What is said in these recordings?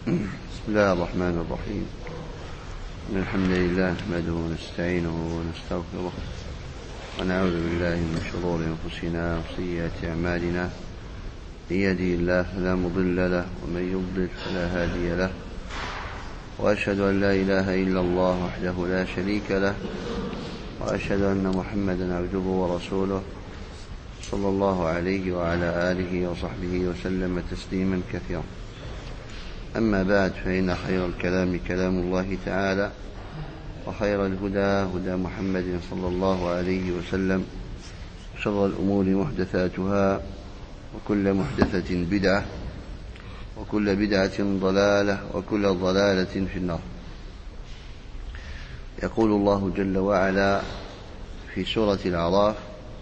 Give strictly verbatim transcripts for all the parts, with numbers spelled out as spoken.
بسم الله الرحمن الرحيم. إن الحمد لله نحمده ونستعينه ونستغفره ونعوذ بالله من شرور أنفسنا وسيئات أعمالنا. من يهده الله فلا مضل له ومن يضلل فلا هادي له، وأشهد أن لا إله إلا الله وحده لا شريك له، وأشهد أن محمدا عبده ورسوله صلى الله عليه وعلى آله وصحبه وسلم تسليما كثيرا. أما بعد، فإن خير الكلام كلام الله تعالى، وخير الهدى هدى محمد صلى الله عليه وسلم، وشر الأمور محدثاتها، وكل محدثة بدعة، وكل بدعة ضلالة، وكل ضلالة في النار. يقول الله جل وعلا في سورة الأعراف: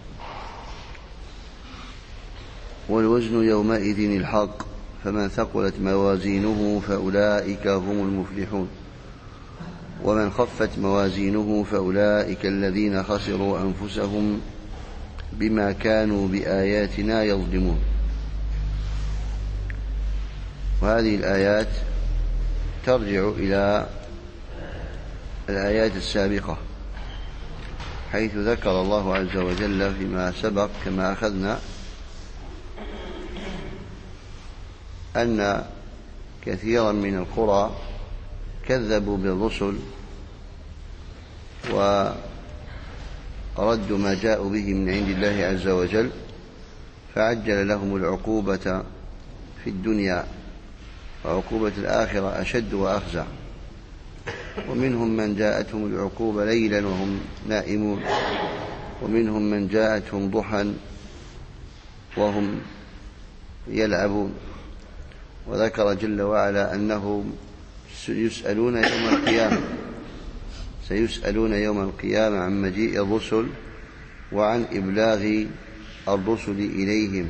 والوزن يومئذ الحق فمن ثقلت موازينه فأولئك هم المفلحون، ومن خفت موازينه فأولئك الذين خسروا أنفسهم بما كانوا بآياتنا يظلمون. وهذه الآيات ترجع إلى الآيات السابقة، حيث ذكر الله عز وجل فيما سبق كما أخذنا أن كثيرا من القرى كذبوا بالرسل وردوا ما جاءوا به من عند الله عز وجل، فعجل لهم العقوبة في الدنيا، وعقوبة الآخرة أشد وأخزى. ومنهم من جاءتهم العقوبة ليلا وهم نائمون، ومنهم من جاءتهم ضحى وهم يلعبون. وذكر جل وعلا أنهم سيسألون يوم القيامة سيسألون يوم القيامة عن مجيء الرسل وعن إبلاغ الرسل إليهم،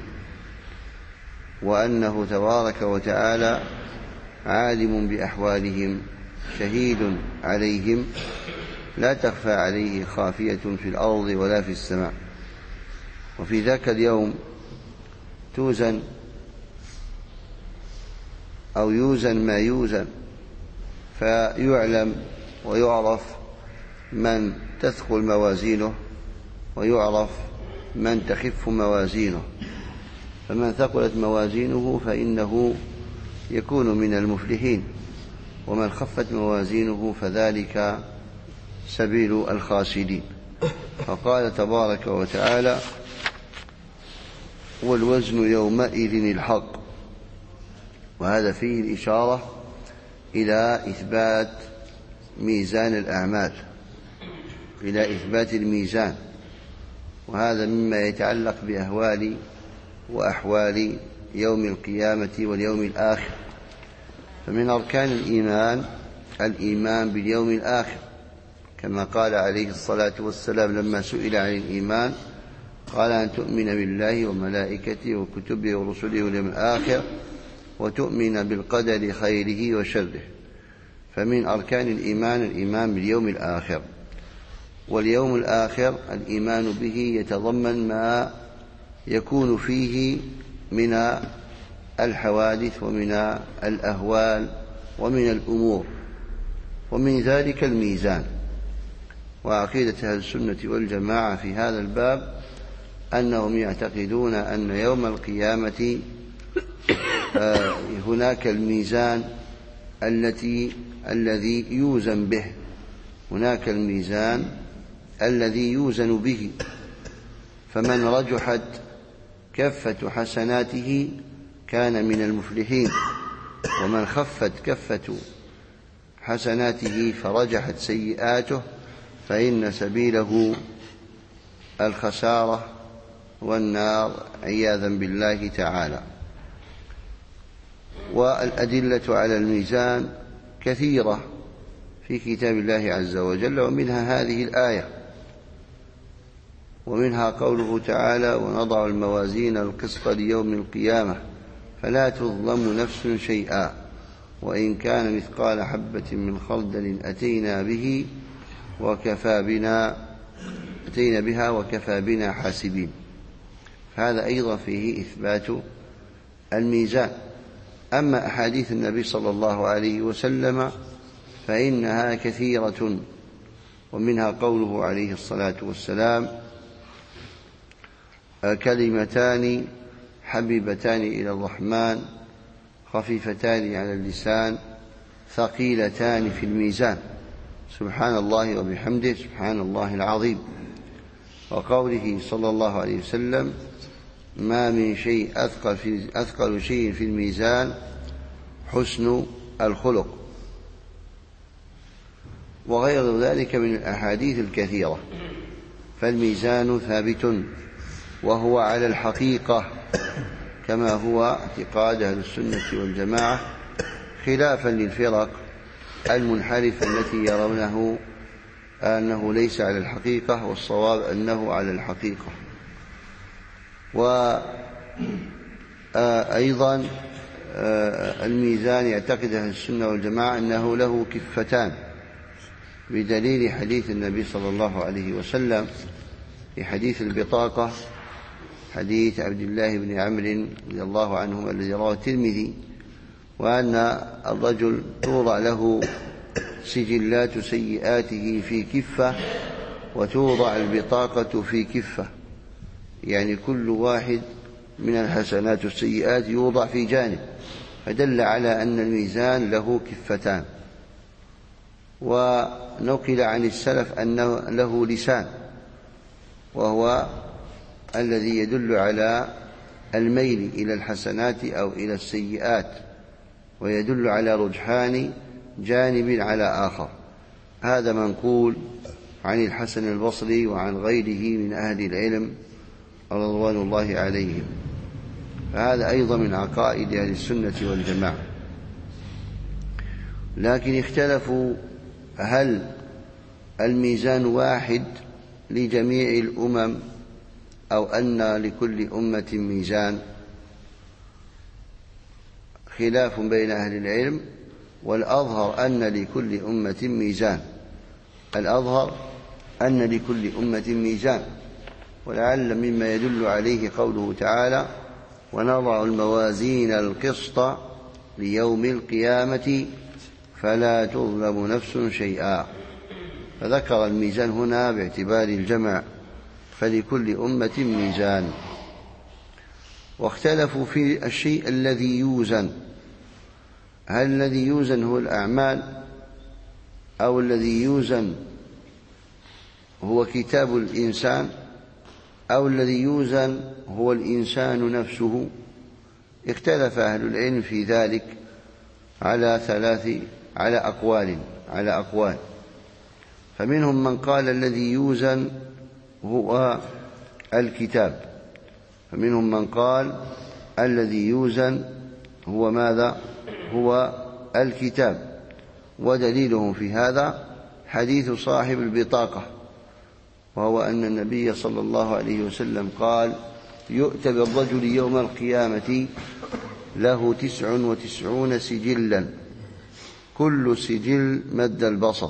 وأنه تبارك وتعالى عالم بأحوالهم شهيد عليهم، لا تخفى عليه خافية في الأرض ولا في السماء. وفي ذاك اليوم توزن أو يوزن ما يوزن، فيعلم ويعرف من تثقل موازينه، ويعرف من تخف موازينه. فمن ثقلت موازينه فإنه يكون من المفلحين، ومن خفت موازينه فذلك سبيل الخاسرين. فقال تبارك وتعالى: والوزن يومئذ الحق. وهذا فيه الإشارة إلى إثبات ميزان الأعمال، إلى إثبات الميزان، وهذا مما يتعلق بأهوال وأحوال يوم القيامة واليوم الآخر. فمن أركان الإيمان الإيمان باليوم الآخر، كما قال عليه الصلاة والسلام لما سئل عن الإيمان قال: أن تؤمن بالله وملائكته وكتبه ورسله واليوم الآخر، وتؤمن بالقدر خيره وشره. فمن أركان الإيمان الإيمان باليوم الآخر، واليوم الآخر الإيمان به يتضمن ما يكون فيه من الحوادث ومن الأهوال ومن الأمور، ومن ذلك الميزان. وعقيدة أهل السنة والجماعة في هذا الباب أنهم يعتقدون أن يوم القيامة هناك الميزان التي الذي يوزن به، هناك الميزان الذي يوزن به. فمن رجحت كفة حسناته كان من المفلحين، ومن خفت كفة حسناته فرجحت سيئاته فإن سبيله الخسارة والنار عياذا بالله تعالى. والأدلة على الميزان كثيرة في كتاب الله عز وجل، ومنها هذه الآية، ومنها قوله تعالى: ونضع الموازين القسط ليوم القيامة فلا تظلم نفس شيئا وإن كان مثقال حبة من خردل أتينا به وكفى بنا أتينا بها وكفى بنا حاسبين. فهذا أيضا فيه إثبات الميزان. أما أحاديث النبي صلى الله عليه وسلم فإنها كثيرة، ومنها قوله عليه الصلاة والسلام: كلمتان حبيبتان إلى الرحمن خفيفتان على اللسان ثقيلتان في الميزان، سبحان الله وبحمده سبحان الله العظيم. وقوله صلى الله عليه وسلم: ما من شيء أثقل, في أثقل شيء في الميزان حسن الخلق، وغير ذلك من الأحاديث الكثيرة. فالميزان ثابت وهو على الحقيقة كما هو اعتقاد أهل السنة والجماعة، خلافا للفرق المنحرفة التي يرونه أنه ليس على الحقيقة، والصواب أنه على الحقيقة. وأيضا الميزان يعتقد أهل السنة والجماعة أنه له كفتان، بدليل حديث النبي صلى الله عليه وسلم في حديث البطاقة، حديث عبد الله بن عمرو رضي الله عنهما الذي رواه الترمذي، وأن الرجل توضع له سجلات سيئاته في كفة وتوضع البطاقة في كفة، يعني كل واحد من الحسنات والسيئات يوضع في جانب، فدل على أن الميزان له كفتان. ونقل عن السلف أنه له لسان، وهو الذي يدل على الميل إلى الحسنات أو إلى السيئات، ويدل على رجحان جانب على آخر. هذا منقول عن الحسن البصري وعن غيره من أهل العلم رضوان الله عليهم، فهذا أيضا من عقائد أهل السنة والجماعة. لكن اختلفوا هل الميزان واحد لجميع الأمم أو أن لكل أمة ميزان، خلاف بين أهل العلم، والأظهر أن لكل أمة ميزان، الأظهر أن لكل أمة ميزان. ولعل مما يدل عليه قوله تعالى: ونضع الموازين القسط ليوم القيامة فلا تظلم نفس شيئا، فذكر الميزان هنا باعتبار الجمع، فلكل أمة ميزان. واختلفوا في الشيء الذي يوزن، هل الذي يوزن هو الأعمال، أو الذي يوزن هو كتاب الإنسان، أو الذي يوزن هو الإنسان نفسه؟ اختلف أهل العلم في ذلك على ثلاث على أقوال على أقوال فمنهم من قال الذي يوزن هو الكتاب، فمنهم من قال الذي يوزن هو ماذا؟ هو الكتاب. ودليلهم في هذا حديث صاحب البطاقة، وهو أن النبي صلى الله عليه وسلم قال: يؤتى بالرجل يوم القيامة له تسع وتسعون سجلا، كل سجل مد البصر،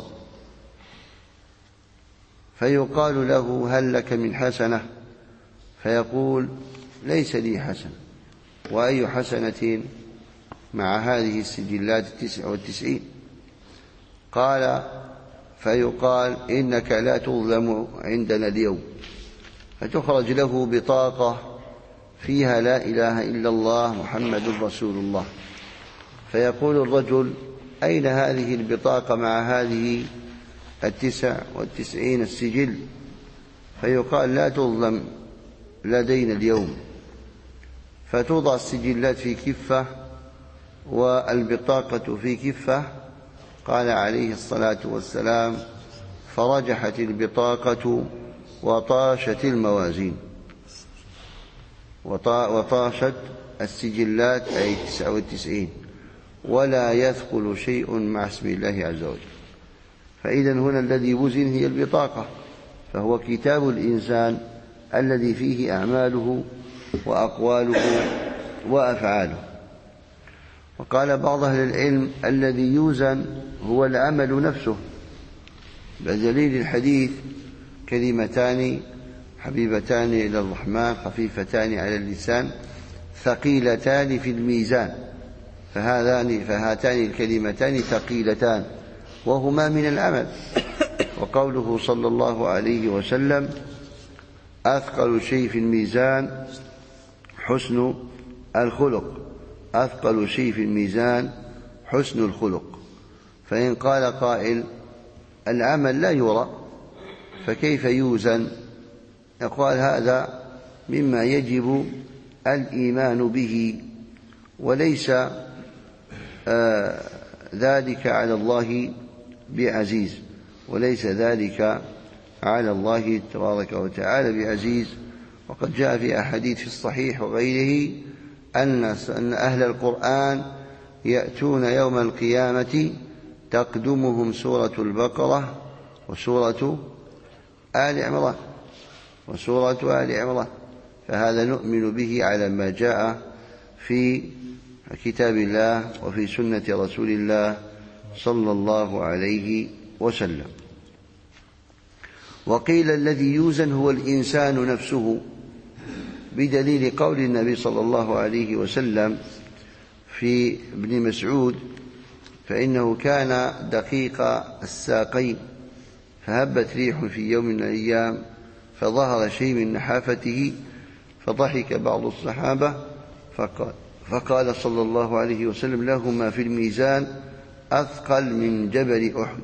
فيقال له: هل لك من حسنة؟ فيقول: ليس لي حسنة. وأي حسنة مع هذه السجلات التسع والتسعين؟ قال: فيقال: إنك لا تظلم عندنا اليوم. فتخرج له بطاقة فيها لا إله إلا الله محمد رسول الله، فيقول الرجل: أين هذه البطاقة مع هذه التسع والتسعين السجل؟ فيقال: لا تظلم لدينا اليوم. فتوضع السجلات في كفة والبطاقة في كفة. قال عليه الصلاة والسلام: فرجحت البطاقة وطاشت الموازين، وطاشت السجلات أي تسع والتسعين، ولا يثقل شيء مع اسم الله عز وجل. فإذا هنا الذي وزن هي البطاقة، فهو كتاب الإنسان الذي فيه أعماله وأقواله وأفعاله. وقال بعض أهل العلم: الذي يوزن هو العمل نفسه، بدليل الحديث: كلمتان حبيبتان إلى الرحمن خفيفتان على اللسان ثقيلتان في الميزان. فهذان فهاتان الكلمتان ثقيلتان وهما من العمل. وقوله صلى الله عليه وسلم: أثقل شيء في الميزان حسن الخلق، أثقل شيء في الميزان حسن الخلق. فإن قال قائل: العمل لا يرى فكيف يوزن؟ يقال: هذا مما يجب الإيمان به، وليس آه ذلك على الله بعزيز، وليس ذلك على الله تبارك وتعالى بعزيز. وقد جاء في أحاديث في الصحيح وغيره أن أهل القرآن يأتون يوم القيامة تقدمهم سورة البقرة وسورة آل عمران وسورة آل عمران، فهذا نؤمن به على ما جاء في كتاب الله وفي سنة رسول الله صلى الله عليه وسلم. وقيل: الذي يوزن هو الإنسان نفسه، بدليل قول النبي صلى الله عليه وسلم في ابن مسعود: فإنه كان دقيق الساقين فهبت ريح في يوم من الأيام فظهر شيء من نحافته فضحك بعض الصحابة فقال, فقال صلى الله عليه وسلم: لهما في الميزان أثقل من جبل أحد.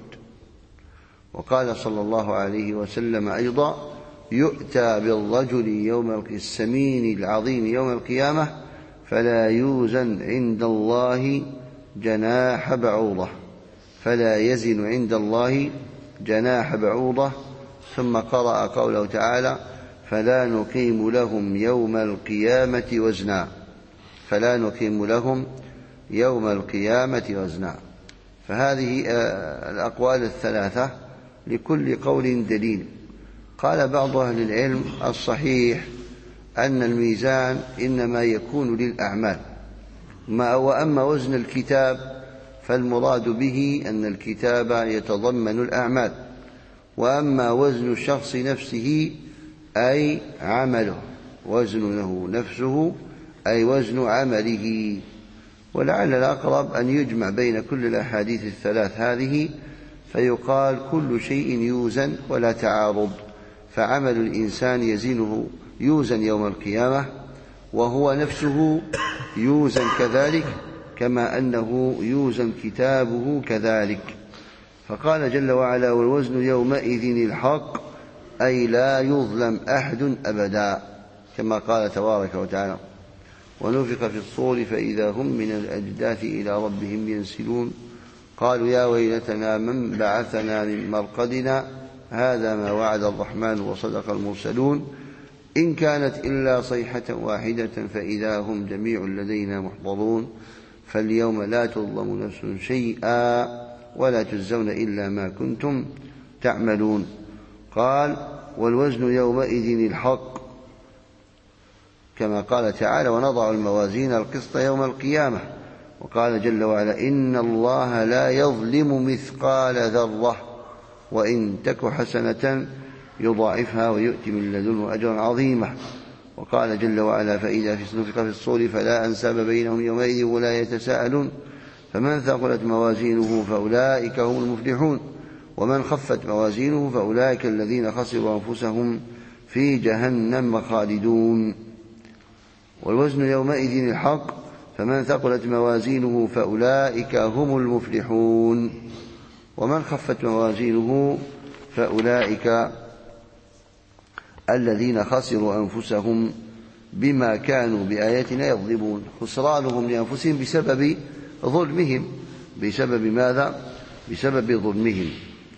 وقال صلى الله عليه وسلم أيضا: يؤتى بالرجل يوم السمين العظيم يوم القيامة فلا يوزن عند الله جناح بعوضة فلا يزن عند الله جناح بعوضة. ثم قرأ قوله تعالى: فلا نقيم لهم يوم القيامة وزنا فلا نقيم لهم يوم القيامة وزنا. فهذه الأقوال الثلاثة لكل قول دليل. قال بعض أهل العلم: الصحيح أن الميزان إنما يكون للأعمال، وأما وزن الكتاب فالمراد به أن الكتاب يتضمن الأعمال، وأما وزن الشخص نفسه أي عمله، وزنه نفسه أي وزن عمله. ولعل الأقرب أن يجمع بين كل الأحاديث الثلاث هذه فيقال: كل شيء يوزن ولا تعارض، فعمل الإنسان يزنه يوزن يوم القيامة، وهو نفسه يوزن كذلك، كما أنه يوزن كتابه كذلك. فقال جل وعلا: والوزن يومئذ الحق، أي لا يظلم أحد أبدا، كما قال تبارك وتعالى: ونفخ في الصور فإذا هم من الأجداث إلى ربهم ينسلون قالوا يا ويلتنا من بعثنا من مرقدنا هذا ما وعد الرحمن وصدق المرسلون إن كانت إلا صيحة واحدة فإذا هم جميع لدينا محضرون فاليوم لا تظلم نفس شيئا ولا تجزون إلا ما كنتم تعملون. قال: والوزن يومئذ الحق، كما قال تعالى: ونضع الموازين القسط يوم القيامة. وقال جل وعلا: إن الله لا يظلم مثقال ذرة وإن تك حسنة يضاعفها ويؤتي من لدنه أجرا عظيما. وقال جل وعلا: فإذا نفخ في الصور فلا أنساب بينهم يومئذ ولا يتساءلون فمن ثقلت موازينه فأولئك هم المفلحون ومن خفت موازينه فأولئك الذين خسروا أنفسهم في جهنم خالدون. والوزن يومئذ الحق فمن ثقلت موازينه فأولئك هم المفلحون ومن خفت موازينه فأولئك الذين خسروا أنفسهم بما كانوا بآياتنا يظلمون. خسرانهم لأنفسهم بسبب ظلمهم. بسبب ماذا؟ بسبب ظلمهم.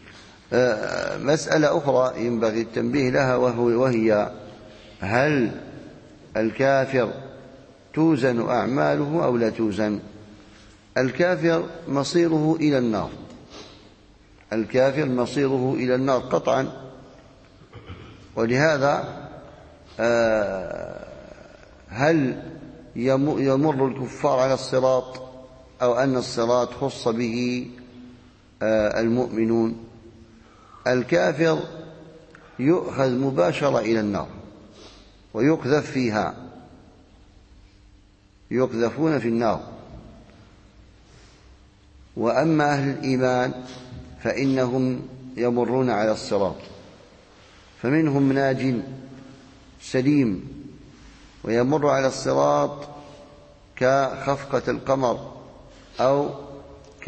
مسألة أخرى ينبغي التنبيه لها وهي: هل الكافر توزن أعماله أو لا توزن؟ الكافر مصيره إلى النار، الكافر مصيره إلى النار قطعا. ولهذا هل يمر الكفار على الصراط أو أن الصراط خص به المؤمنون؟ الكافر يؤخذ مباشرة إلى النار ويقذف فيها، يقذفون في النار. وأما أهل الإيمان فإنهم يمرون على الصراط، فمنهم ناج سليم ويمر على الصراط كخفقة القمر أو ك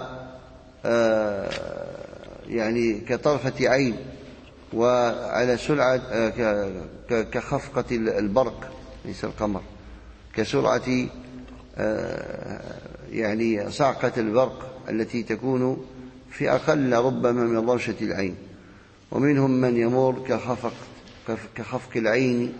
يعني كطرفة عين، وعلى سرعة كخفقة البرق، ليس القمر، كسرعة يعني صعقة البرق التي تكون في أقل ربما من ضرشة العين. ومنهم من يمر كخفق كخفق العين،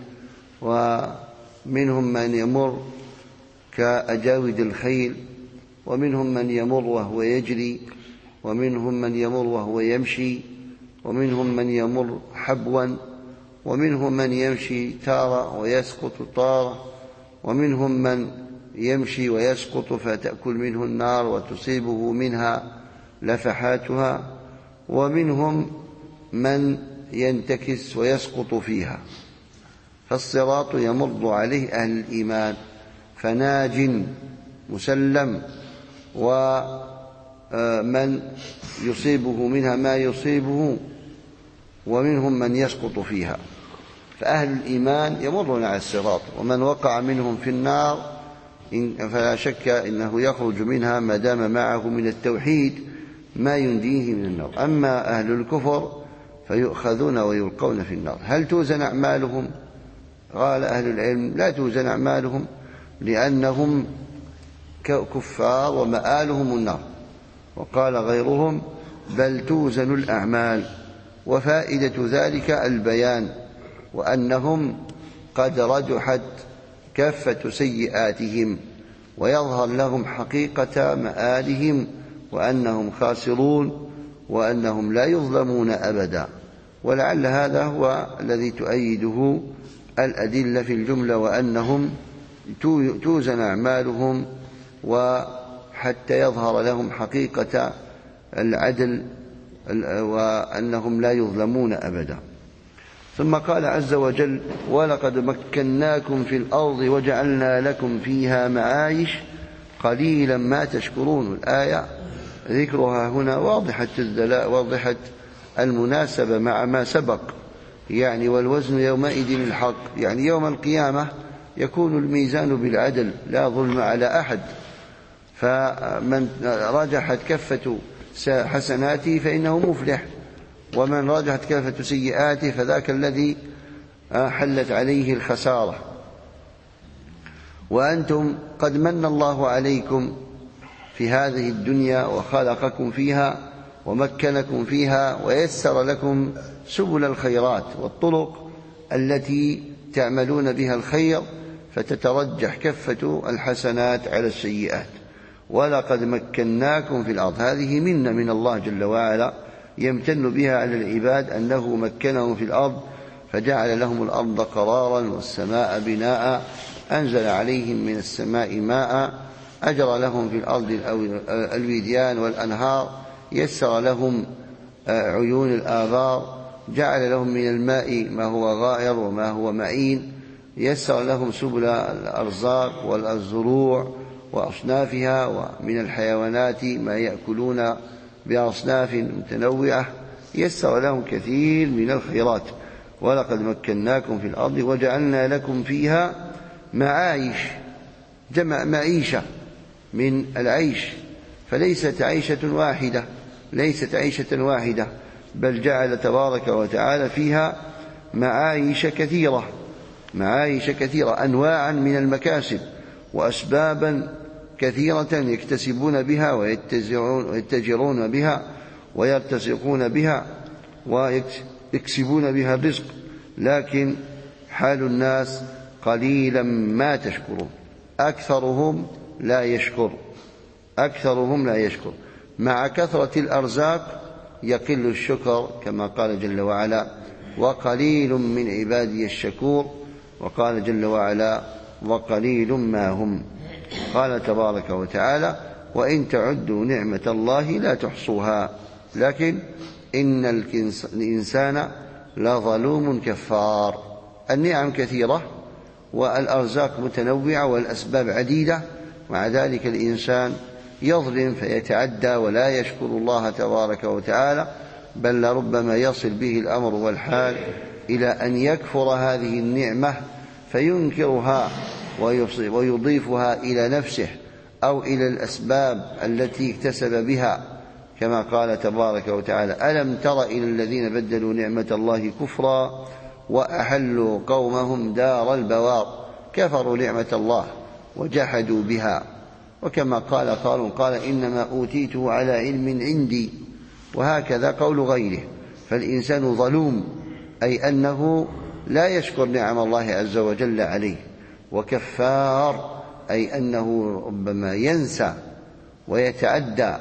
ومنهم من يمر كأجاود الخيل، ومنهم من يمر وهو يجري، ومنهم من يمر وهو يمشي، ومنهم من يمر حبوا، ومنهم من يمشي تارة ويسقط تارة، ومنهم من يمشي ويسقط فتأكل منه النار وتصيبه منها لفحاتها، ومنهم من ينتكس ويسقط فيها. فالصراط يمر عليه أهل الإيمان، فناج مسلم، ومن يصيبه منها ما يصيبه، ومنهم من يسقط فيها. فأهل الإيمان يمرون على الصراط، ومن وقع منهم في النار فلا شك إنه يخرج منها ما دام معه من التوحيد ما ينجيه من النار. أما أهل الكفر فيؤخذون ويلقون في النار. هل توزن أعمالهم؟ قال أهل العلم لا توزن أعمالهم، لأنهم كفار ومآلهم النار. وقال غيرهم بل توزن الأعمال، وفائدة ذلك البيان، وأنهم قد رجحت كافة سيئاتهم، ويظهر لهم حقيقة مآلهم، وأنهم خاسرون، وأنهم لا يظلمون أبدا. ولعل هذا هو الذي تؤيده الأدلة في الجملة، وأنهم توزن أعمالهم وحتى يظهر لهم حقيقة العدل، وأنهم لا يظلمون أبدا. ثم قال عز وجل ولقد مكناكم في الأرض وجعلنا لكم فيها معايش قليلا ما تشكرون. الآية ذكرها هنا واضحة الدلاء، واضحة المناسبة مع ما سبق، يعني والوزن يومئذ الحق، يعني يوم القيامة يكون الميزان بالعدل لا ظلم على أحد. فمن رجحت كفة حسناته فإنه مفلح، ومن رجحت كفة سيئاته فذاك الذي حلت عليه الخسارة. وأنتم قد من الله عليكم في هذه الدنيا وخلقكم فيها ومكنكم فيها ويسر لكم سبل الخيرات والطرق التي تعملون بها الخير، فتترجح كفة الحسنات على السيئات. ولقد مكناكم في الأرض، هذه منة من الله جل وعلا يمتن بها على العباد، أنه مكنهم في الأرض فجعل لهم الأرض قرارا والسماء بناء، أنزل عليهم من السماء ماء، أجرى لهم في الأرض الوديان والأنهار، يسر لهم عيون الآبار، جعل لهم من الماء ما هو غائر وما هو معين، يسر لهم سبل الأرزاق والزروع وأصنافها، ومن الحيوانات ما يأكلون بأصناف متنوعة، يسر لهم كثير من الخيرات. ولقد مكناكم في الأرض وجعلنا لكم فيها معايش، جمع معيشة من العيش، فليست عيشة واحدة، ليست عيشة واحدة، بل جعل تبارك وتعالى فيها معايش كثيرة، معايش كثيرة، أنواعا من المكاسب وأسبابا كثيرة يكتسبون بها ويتجرون بها ويرتزقون بها ويكسبون بها الرزق. لكن حال الناس قليلا ما تشكرون، أكثرهم لا يشكر، أكثرهم لا يشكر. مع كثرة الأرزاق يقل الشكر، كما قال جل وعلا وقليل من عبادي الشكور، وقال جل وعلا وقليل ما هم. قال تبارك وتعالى وإن تعدوا نعمة الله لا تحصوها، لكن إن الإنسان لظلوم كفار. النعم كثيرة والأرزاق متنوعة والأسباب عديدة، مع ذلك الإنسان يظلم فيتعدى ولا يشكر الله تبارك وتعالى، بل لربما يصل به الأمر والحال إلى أن يكفر هذه النعمة فينكرها ويضيفها إلى نفسه أو إلى الأسباب التي اكتسب بها، كما قال تبارك وتعالى: ألم تر إلى الذين بدلوا نعمة الله كفرا وأحلوا قومهم دار البوار كفروا نعمة الله وجحدوا بها. وكما قال قارون: قال إنما أوتيته على علم عندي. وهكذا قول غيره. فالإنسان ظلوم، أي أنه لا يشكر نعم الله عز وجل عليه، وكفار، أي أنه ربما ينسى ويتعدى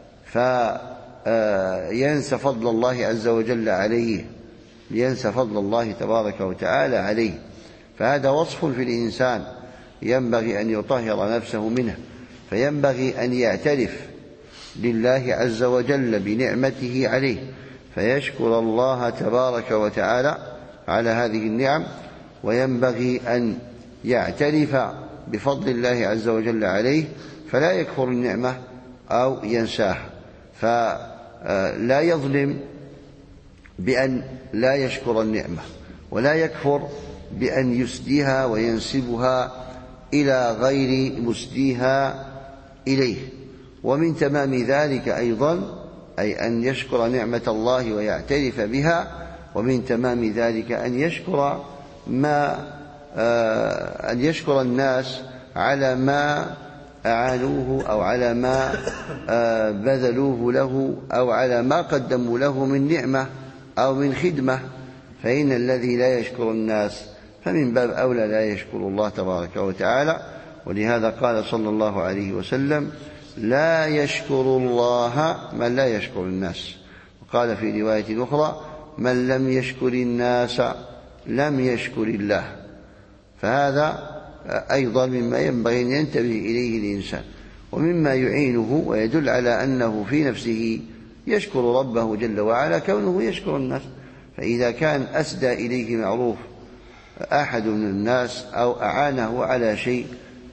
فينسى فضل الله عز وجل عليه، ينسى فضل الله تبارك وتعالى عليه. فهذا وصف في الإنسان ينبغي أن يطهر نفسه منه، فينبغي أن يعترف لله عز وجل بنعمته عليه، فيشكر الله تبارك وتعالى على هذه النعم، وينبغي أن يعترف بفضل الله عز وجل عليه فلا يكفر النعمة أو ينساها. فلا يظلم بأن لا يشكر النعمة، ولا يكفر بأن يسديها وينسبها إلى غير مسديها إليه. ومن تمام ذلك أيضا أي أن يشكر نعمة الله ويعترف بها، ومن تمام ذلك أن يشكر ما أن يشكر الناس على ما أعانوه أو على ما بذلوه له أو على ما قدموا له من نعمة أو من خدمة. فإن الذي لا يشكر الناس فمن باب أولى لا يشكر الله تبارك وتعالى. ولهذا قال صلى الله عليه وسلم: لا يشكر الله من لا يشكر الناس. وقال في رواية أخرى: من لم يشكر الناس لم يشكر الله. فهذا أيضا مما ينبغي أن ينتبه إليه الإنسان، ومما يعينه ويدل على أنه في نفسه يشكر ربه جل وعلا كونه يشكر الناس. فإذا كان أسدى إليه معروف أحد من الناس أو أعانه على شيء،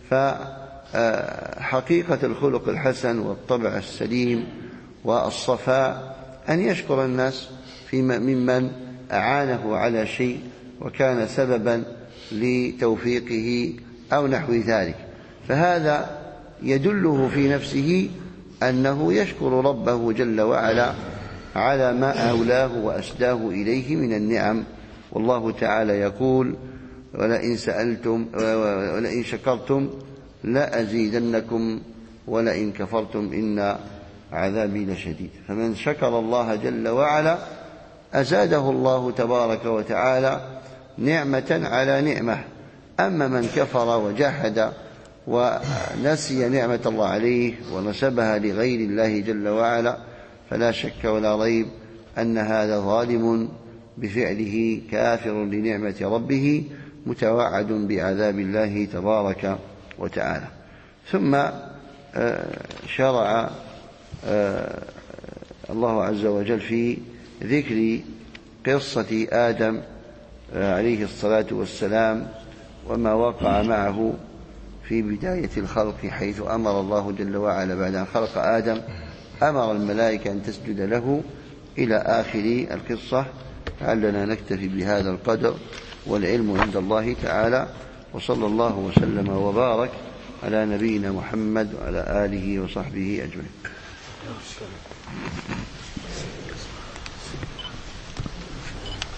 فحقيقة الخلق الحسن والطبع السليم والصفاء أن يشكر الناس في ممن أعانه على شيء وكان سببا لتوفيقه أو نحو ذلك. فهذا يدله في نفسه أنه يشكر ربه جل وعلا على ما أولاه وأسداه إليه من النعم. والله تعالى يقول: ولئن سألتم ولئن شكرتم لأزيدنكم ولئن كفرتم إن عذابي لشديد. فمن شكر الله جل وعلا أزاده الله تبارك وتعالى نعمة على نعمة. أما من كفر وجحد ونسي نعمة الله عليه ونسبها لغير الله جل وعلا فلا شك ولا ريب أن هذا ظالم بفعله كافر لنعمة ربه متوعد بعذاب الله تبارك وتعالى. ثم شرع الله عز وجل في ذكر قصة آدم عليه الصلاة والسلام وما وقع معه في بداية الخلق، حيث أمر الله جل وعلا بعد أن خلق آدم أمر الملائكة أن تسجد له إلى آخر القصة. لعلنا نكتفي بهذا القدر، والعلم عند الله تعالى. وصلى الله وسلم وبارك على نبينا محمد وعلى آله وصحبه أجمعين.